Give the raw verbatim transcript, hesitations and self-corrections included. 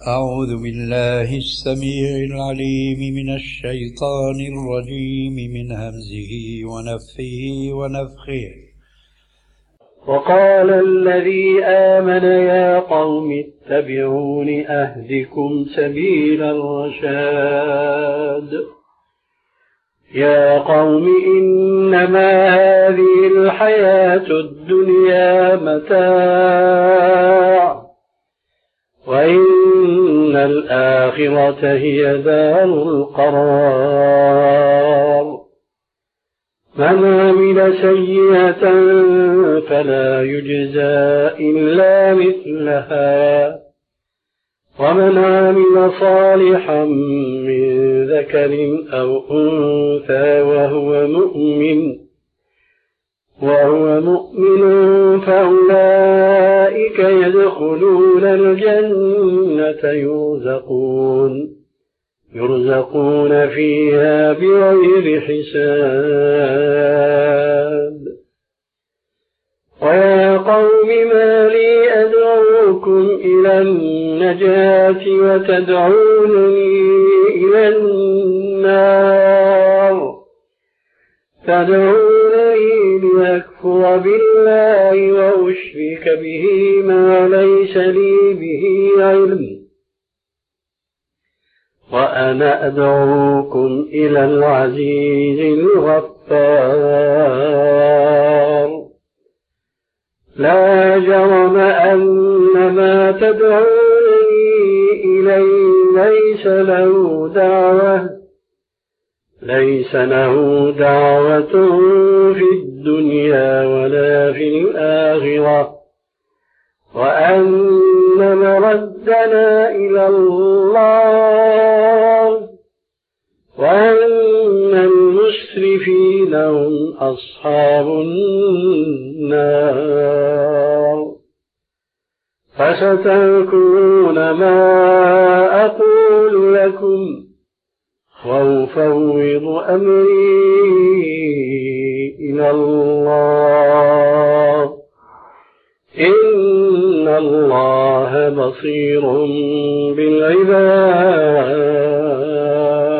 أعوذ بالله السميع العليم من الشيطان الرجيم من همزه ونفخه ونفخه. وقال الذي آمن يا قوم اتبعون أهدكم سبيل الرشاد. يا قوم إنما هذه الحياة الدنيا متاع وإن الآخرة هي دار القرار. من عمل سيئة فلا يجزى إلا مثلها ومن عمل صالحا من ذكر أو أنثى وهو مؤمن وهو مؤمن فأولئك يدخلون الجنة يرزقون يرزقون فيها بغير حساب. ويا قوم ما لي أدعوكم إلى النجاة وتدعونني إلى النار تدعونني لأكفر بالله وأشرك به ما ليس لي به علم وأنا أدعوكم إلى العزيز الغفار. لا جرم أن ما تدعونني إليه ليس له دعوة ليس له دعوة في الدنيا ولا في الآخرة وأن مردنا إلى الله وأن المسرفين هم أصحاب النار. فستذكرون ما أقول لكم وأفوض أمري إلى الله إن الله بصير بالعباد.